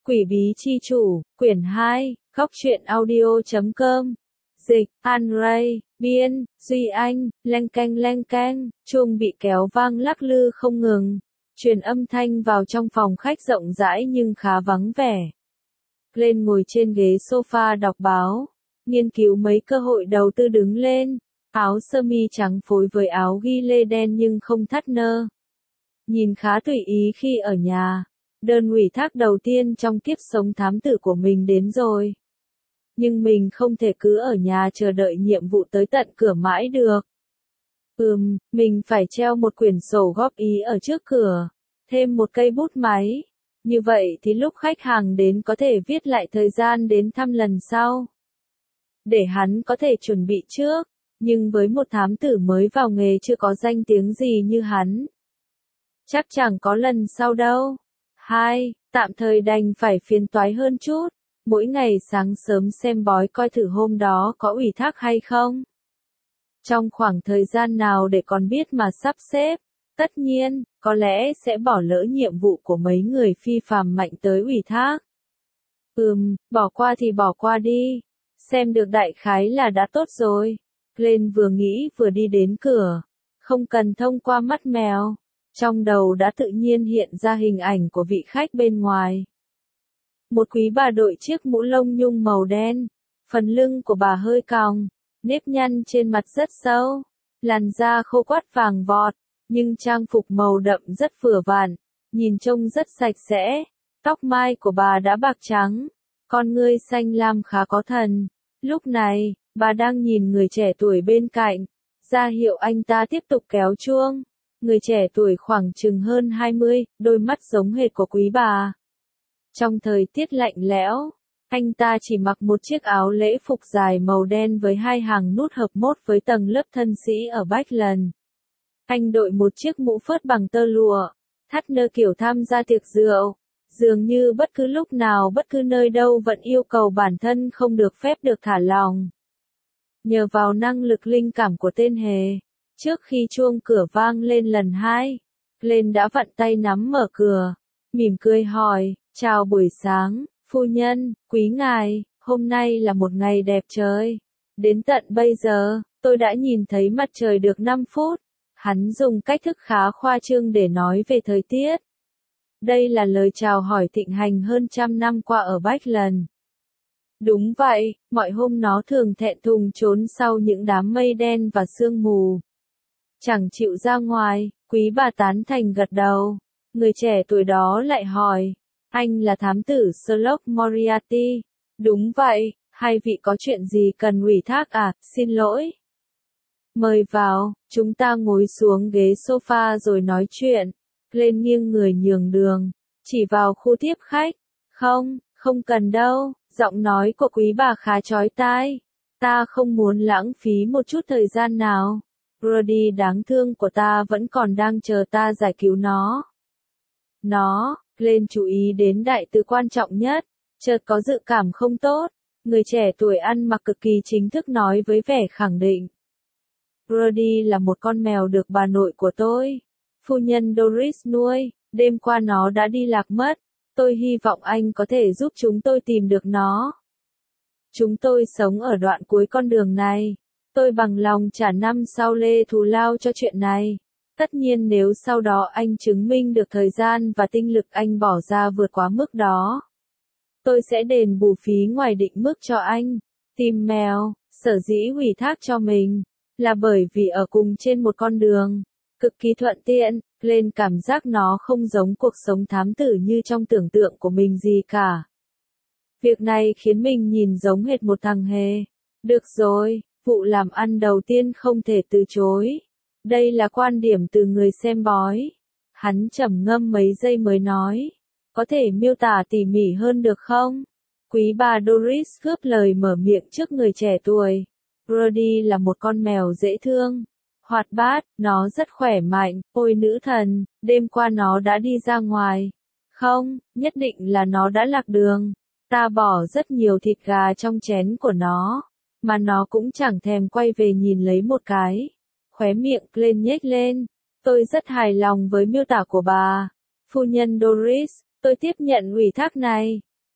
Quỷ bí chi chủ, quyển 2, góc truyện audio.com. Dịch, An Ray, biên, Duy Anh, leng keng, chuông bị kéo vang lắc lư không ngừng. Truyền âm thanh vào trong phòng khách rộng rãi nhưng khá vắng vẻ. Lên ngồi trên ghế sofa đọc báo, nghiên cứu mấy cơ hội đầu tư đứng lên. Áo sơ mi trắng phối với áo ghi lê đen nhưng không thắt nơ. Nhìn khá tùy ý khi ở nhà. Đơn ủy thác đầu tiên trong kiếp sống thám tử của mình đến rồi. Nhưng mình không thể cứ ở nhà chờ đợi nhiệm vụ tới tận cửa mãi được. Mình phải treo một quyển sổ góp ý ở trước cửa, thêm một cây bút máy. Như vậy thì lúc khách hàng đến có thể viết lại thời gian đến thăm lần sau. Để hắn có thể chuẩn bị trước, nhưng với một thám tử mới vào nghề chưa có danh tiếng gì như hắn, chắc chẳng có lần sau đâu. 2. Tạm thời đành phải phiền toái hơn chút. Mỗi ngày sáng sớm xem bói coi thử hôm đó có ủy thác hay không. Trong khoảng thời gian nào để còn biết mà sắp xếp. Tất nhiên, có lẽ sẽ bỏ lỡ nhiệm vụ của mấy người phi phàm mạnh tới ủy thác. Bỏ qua thì bỏ qua đi. Xem được đại khái là đã tốt rồi. Glenn vừa nghĩ vừa đi đến cửa. Không cần thông qua mắt mèo. Trong đầu đã tự nhiên hiện ra hình ảnh của vị khách bên ngoài. Một quý bà đội chiếc mũ lông nhung màu đen. Phần lưng của bà hơi cong, nếp nhăn trên mặt rất sâu, làn da khô quắt vàng vọt, nhưng trang phục màu đậm rất vừa vặn, nhìn trông rất sạch sẽ. Tóc mai của bà đã bạc trắng, con ngươi xanh lam khá có thần. Lúc này, bà đang nhìn người trẻ tuổi bên cạnh, ra hiệu anh ta tiếp tục kéo chuông. Người trẻ tuổi khoảng chừng hơn 20, đôi mắt giống hệt của quý bà. Trong thời tiết lạnh lẽo, anh ta chỉ mặc một chiếc áo lễ phục dài màu đen với hai hàng nút hợp mốt với tầng lớp thân sĩ ở bách lần. Anh đội một chiếc mũ phớt bằng tơ lụa, thắt nơ kiểu tham gia tiệc rượu. Dường như bất cứ lúc nào bất cứ nơi đâu vẫn yêu cầu bản thân không được phép được thả lỏng. Nhờ vào năng lực linh cảm của tên hề, trước khi chuông cửa vang lên lần 2, Glenn đã vặn tay nắm mở cửa, mỉm cười hỏi, chào buổi sáng, phu nhân, quý ngài, hôm nay là một ngày đẹp trời. Đến tận bây giờ, tôi đã nhìn thấy mặt trời được 5 phút. Hắn dùng cách thức khá khoa trương để nói về thời tiết. Đây là lời chào hỏi thịnh hành hơn 100 năm qua ở Bách Lần. Đúng vậy, mọi hôm nó thường thẹn thùng trốn sau những đám mây đen và sương mù. Chẳng chịu ra ngoài, quý bà tán thành gật đầu. Người trẻ tuổi đó lại hỏi, anh là thám tử Sherlock Moriarty. Đúng vậy, hai vị có chuyện gì cần ủy thác à, xin lỗi. Mời vào, chúng ta ngồi xuống ghế sofa rồi nói chuyện. Glenn nghiêng người nhường đường, chỉ vào khu tiếp khách. Không cần đâu, giọng nói của quý bà khá chói tai. Ta không muốn lãng phí một chút thời gian nào. Brody đáng thương của ta vẫn còn đang chờ ta giải cứu nó. Glenn chú ý đến đại từ quan trọng nhất, chợt có dự cảm không tốt. Người trẻ tuổi ăn mặc cực kỳ chính thức nói với vẻ khẳng định. Brody là một con mèo được bà nội của tôi, phu nhân Doris nuôi, đêm qua nó đã đi lạc mất. Tôi hy vọng anh có thể giúp chúng tôi tìm được nó. Chúng tôi sống ở đoạn cuối con đường này. Tôi bằng lòng trả năm sau lê thù lao cho chuyện này. Tất nhiên nếu sau đó anh chứng minh được thời gian và tinh lực anh bỏ ra vượt quá mức đó, tôi sẽ đền bù phí ngoài định mức cho anh. Tìm mèo, sở dĩ ủy thác cho mình, là bởi vì ở cùng trên một con đường, cực kỳ thuận tiện. Glenn cảm giác nó không giống cuộc sống thám tử như trong tưởng tượng của mình gì cả. Việc này khiến mình nhìn giống hệt một thằng hề. Được rồi, vụ làm ăn đầu tiên không thể từ chối. Đây là quan điểm từ người xem bói. Hắn trầm ngâm mấy giây mới nói. Có thể miêu tả tỉ mỉ hơn được không? Quý bà Doris cướp lời mở miệng trước người trẻ tuổi. Brody là một con mèo dễ thương, hoạt bát, nó rất khỏe mạnh. Ôi nữ thần, đêm qua nó đã đi ra ngoài. Không, nhất định là nó đã lạc đường. Ta bỏ rất nhiều thịt gà trong chén của nó, mà nó cũng chẳng thèm quay về nhìn lấy một cái. Khóe miệng Glenn nhếch lên. Tôi rất hài lòng với miêu tả của bà. Phu nhân Doris, tôi tiếp nhận ủy thác này.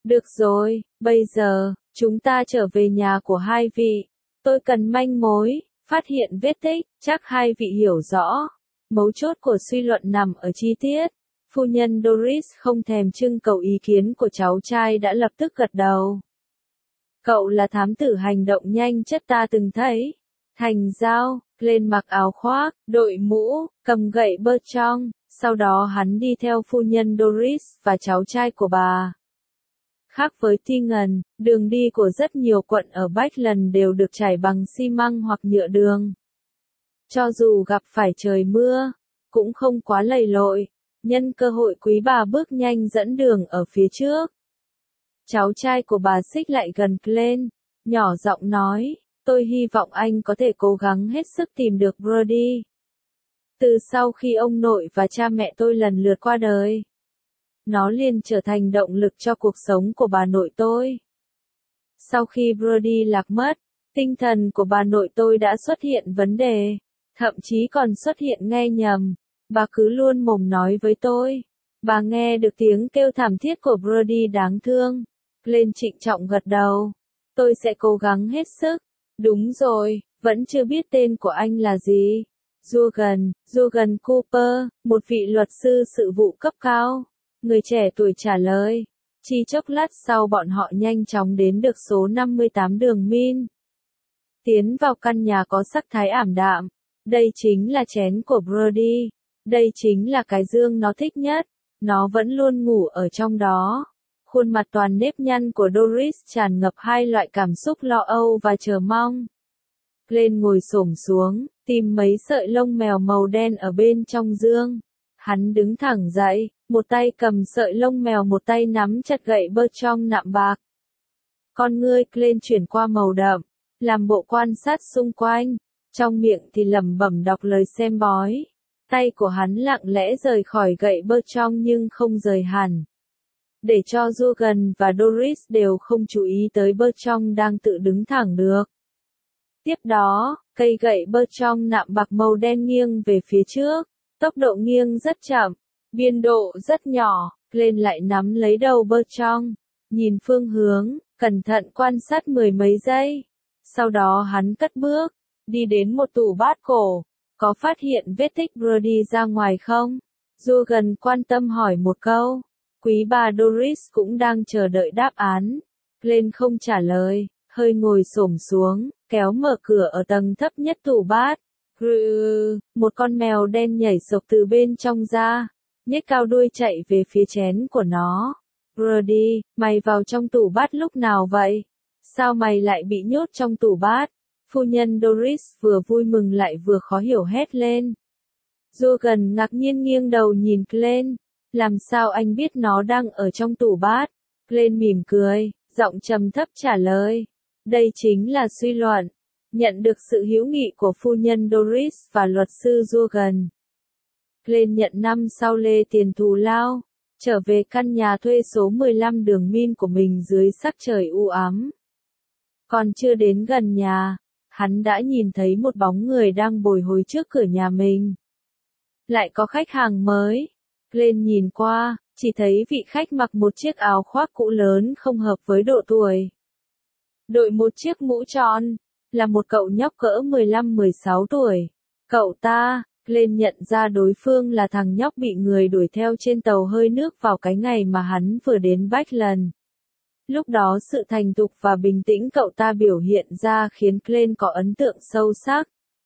Được rồi, bây giờ, chúng ta trở về nhà của hai vị. Tôi cần manh mối, phát hiện vết tích, chắc hai vị hiểu rõ. Mấu chốt của suy luận nằm ở chi tiết. Phu nhân Doris không thèm trưng cầu ý kiến của cháu trai đã lập tức gật đầu. Cậu là thám tử hành động nhanh nhất ta từng thấy. Thành dao, lên mặc áo khoác, đội mũ, cầm gậy Bertrand, sau đó hắn đi theo phu nhân Doris và cháu trai của bà. Khác với Tingen, đường đi của rất nhiều quận ở Bachland đều được trải bằng xi măng hoặc nhựa đường. Cho dù gặp phải trời mưa, cũng không quá lầy lội. Nhân cơ hội quý bà bước nhanh dẫn đường ở phía trước. Cháu trai của bà xích lại gần Glenn, nhỏ giọng nói, tôi hy vọng anh có thể cố gắng hết sức tìm được Brody. Từ sau khi ông nội và cha mẹ tôi lần lượt qua đời, nó liền trở thành động lực cho cuộc sống của bà nội tôi. Sau khi Brody lạc mất, tinh thần của bà nội tôi đã xuất hiện vấn đề, thậm chí còn xuất hiện nghe nhầm. Bà cứ luôn mồm nói với tôi. Bà nghe được tiếng kêu thảm thiết của Brody đáng thương. Lên trịnh trọng gật đầu. Tôi sẽ cố gắng hết sức. Đúng rồi, vẫn chưa biết tên của anh là gì. Jurgen Cooper, một vị luật sư sự vụ cấp cao. Người trẻ tuổi trả lời. Chỉ chốc lát sau bọn họ nhanh chóng đến được số 58 đường Min. Tiến vào căn nhà có sắc thái ảm đạm. Đây chính là chén của Brody. Đây chính là cái giường nó thích nhất. Nó vẫn luôn ngủ ở trong đó. Khuôn mặt toàn nếp nhăn của Doris tràn ngập hai loại cảm xúc lo âu và chờ mong. Glenn ngồi xổm xuống, tìm mấy sợi lông mèo màu đen ở bên trong giường. Hắn đứng thẳng dậy, một tay cầm sợi lông mèo, một tay nắm chặt gậy Bertrand nạm bạc. Con ngươi Glenn chuyển qua màu đậm, làm bộ quan sát xung quanh, trong miệng thì lẩm bẩm đọc lời xem bói. Tay của hắn lặng lẽ rời khỏi gậy Bertrand nhưng không rời hẳn. Để cho Jurgen và Doris đều không chú ý tới Bertrand đang tự đứng thẳng được. Tiếp đó, cây gậy Bertrand nạm bạc màu đen nghiêng về phía trước, tốc độ nghiêng rất chậm, biên độ rất nhỏ, lên lại nắm lấy đầu Bertrand, nhìn phương hướng, cẩn thận quan sát mười mấy giây. Sau đó hắn cất bước, đi đến một tủ bát cổ. Có phát hiện vết tích Brody ra ngoài không? Jurgen quan tâm hỏi một câu. Quý bà Doris cũng đang chờ đợi đáp án. Glenn không trả lời, hơi ngồi xổm xuống, kéo mở cửa ở tầng thấp nhất tủ bát. Một con mèo đen nhảy sộc từ bên trong ra, nhếch cao đuôi chạy về phía chén của nó. Brody, mày vào trong tủ bát lúc nào vậy? Sao mày lại bị nhốt trong tủ bát? Phu nhân Doris vừa vui mừng lại vừa khó hiểu hét lên. Jurgen ngạc nhiên nghiêng đầu nhìn Glenn. Làm sao anh biết nó đang ở trong tủ bát? Glenn mỉm cười, giọng trầm thấp trả lời. Đây chính là suy luận. Nhận được sự hữu nghị của phu nhân Doris và luật sư Jurgen. Glenn nhận năm sau lê tiền thù lao, trở về căn nhà thuê số 15 đường Min của mình dưới sắc trời u ám. Còn chưa đến gần nhà, hắn đã nhìn thấy một bóng người đang bồi hồi trước cửa nhà mình. Lại có khách hàng mới. Glenn nhìn qua, chỉ thấy vị khách mặc một chiếc áo khoác cũ lớn không hợp với độ tuổi. Đội một chiếc mũ tròn, là một cậu nhóc cỡ 15-16 tuổi. Cậu ta, Glenn nhận ra đối phương là thằng nhóc bị người đuổi theo trên tàu hơi nước vào cái ngày mà hắn vừa đến Bachland. Lúc đó sự thành thục và bình tĩnh cậu ta biểu hiện ra khiến Glenn có ấn tượng sâu sắc.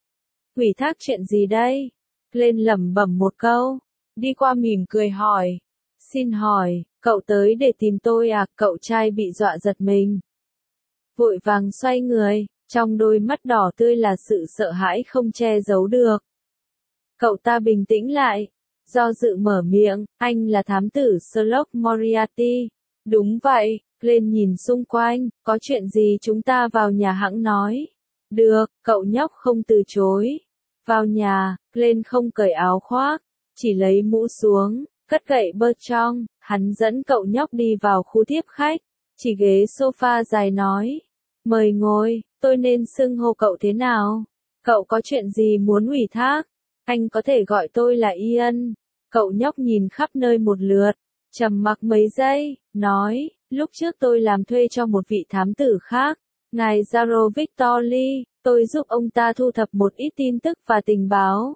Ủy thác chuyện gì đây? Glenn lẩm bẩm một câu, đi qua mỉm cười hỏi. Xin hỏi, cậu tới để tìm tôi à? Cậu trai bị dọa giật mình. Vội vàng xoay người, trong đôi mắt đỏ tươi là sự sợ hãi không che giấu được. Cậu ta bình tĩnh lại, do dự mở miệng, anh là thám tử Sherlock Moriarty. Đúng vậy. Glenn nhìn xung quanh, có chuyện gì chúng ta vào nhà hẵng nói. Được, cậu nhóc không từ chối. Vào nhà, Glenn không cởi áo khoác, chỉ lấy mũ xuống, cất gậy Bertrand, hắn dẫn cậu nhóc đi vào khu tiếp khách, chỉ ghế sofa dài nói. Mời ngồi, tôi nên xưng hô cậu thế nào? Cậu có chuyện gì muốn ủy thác? Anh có thể gọi tôi là Ian. Cậu nhóc nhìn khắp nơi một lượt, trầm mặc mấy giây, nói. Lúc trước tôi làm thuê cho một vị thám tử khác, ngài Zaro Victorly, tôi giúp ông ta thu thập một ít tin tức và tình báo.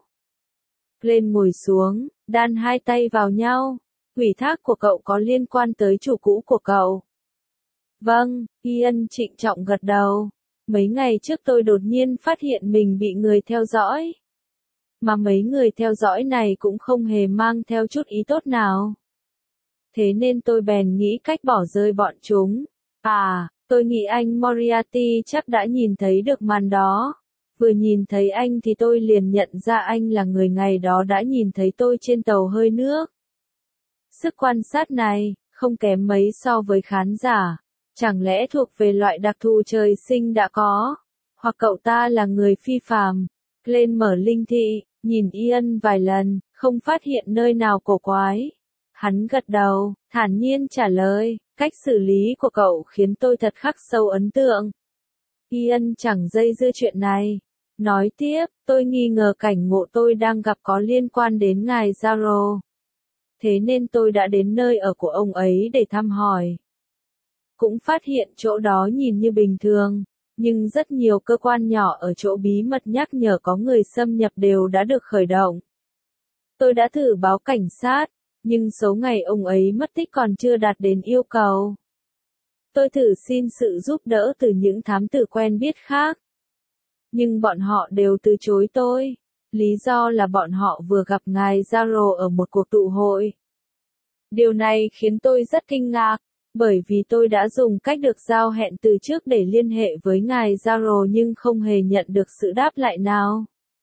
Lên ngồi xuống, đan hai tay vào nhau. Ủy thác của cậu có liên quan tới chủ cũ của cậu. Vâng, Ian trịnh trọng gật đầu. Mấy ngày trước tôi đột nhiên phát hiện mình bị người theo dõi. Mà mấy người theo dõi này cũng không hề mang theo chút ý tốt nào. Thế nên tôi bèn nghĩ cách bỏ rơi bọn chúng. Tôi nghĩ anh Moriarty chắc đã nhìn thấy được màn đó. Vừa nhìn thấy anh thì tôi liền nhận ra anh là người ngày đó đã nhìn thấy tôi trên tàu hơi nước. Sức quan sát này, không kém mấy so với khán giả. Chẳng lẽ thuộc về loại đặc thù trời sinh đã có? Hoặc cậu ta là người phi phàm? Lên mở linh thị, nhìn Ian vài lần, không phát hiện nơi nào cổ quái. Hắn gật đầu, thản nhiên trả lời, cách xử lý của cậu khiến tôi thật khắc sâu ấn tượng. Ian chẳng dây dưa chuyện này. Nói tiếp, tôi nghi ngờ cảnh ngộ tôi đang gặp có liên quan đến ngài Zaro. Thế nên tôi đã đến nơi ở của ông ấy để thăm hỏi. Cũng phát hiện chỗ đó nhìn như bình thường, nhưng rất nhiều cơ quan nhỏ ở chỗ bí mật nhắc nhở có người xâm nhập đều đã được khởi động. Tôi đã thử báo cảnh sát, nhưng số ngày ông ấy mất tích còn chưa đạt đến yêu cầu. Tôi thử xin sự giúp đỡ từ những thám tử quen biết khác. Nhưng bọn họ đều từ chối tôi. Lý do là bọn họ vừa gặp ngài Zaro ở một cuộc tụ hội. Điều này khiến tôi rất kinh ngạc, bởi vì tôi đã dùng cách được giao hẹn từ trước để liên hệ với ngài Zaro nhưng không hề nhận được sự đáp lại nào.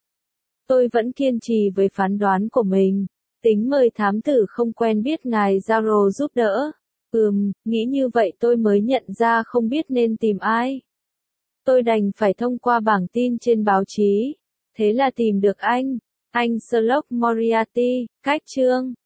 Tôi vẫn kiên trì với phán đoán của mình, tính mời thám tử không quen biết ngài Zaro giúp đỡ. Nghĩ như vậy tôi mới nhận ra không biết nên tìm ai. Tôi đành phải thông qua bảng tin trên báo chí. Thế là tìm được anh Sherlock Moriarty, cách chương.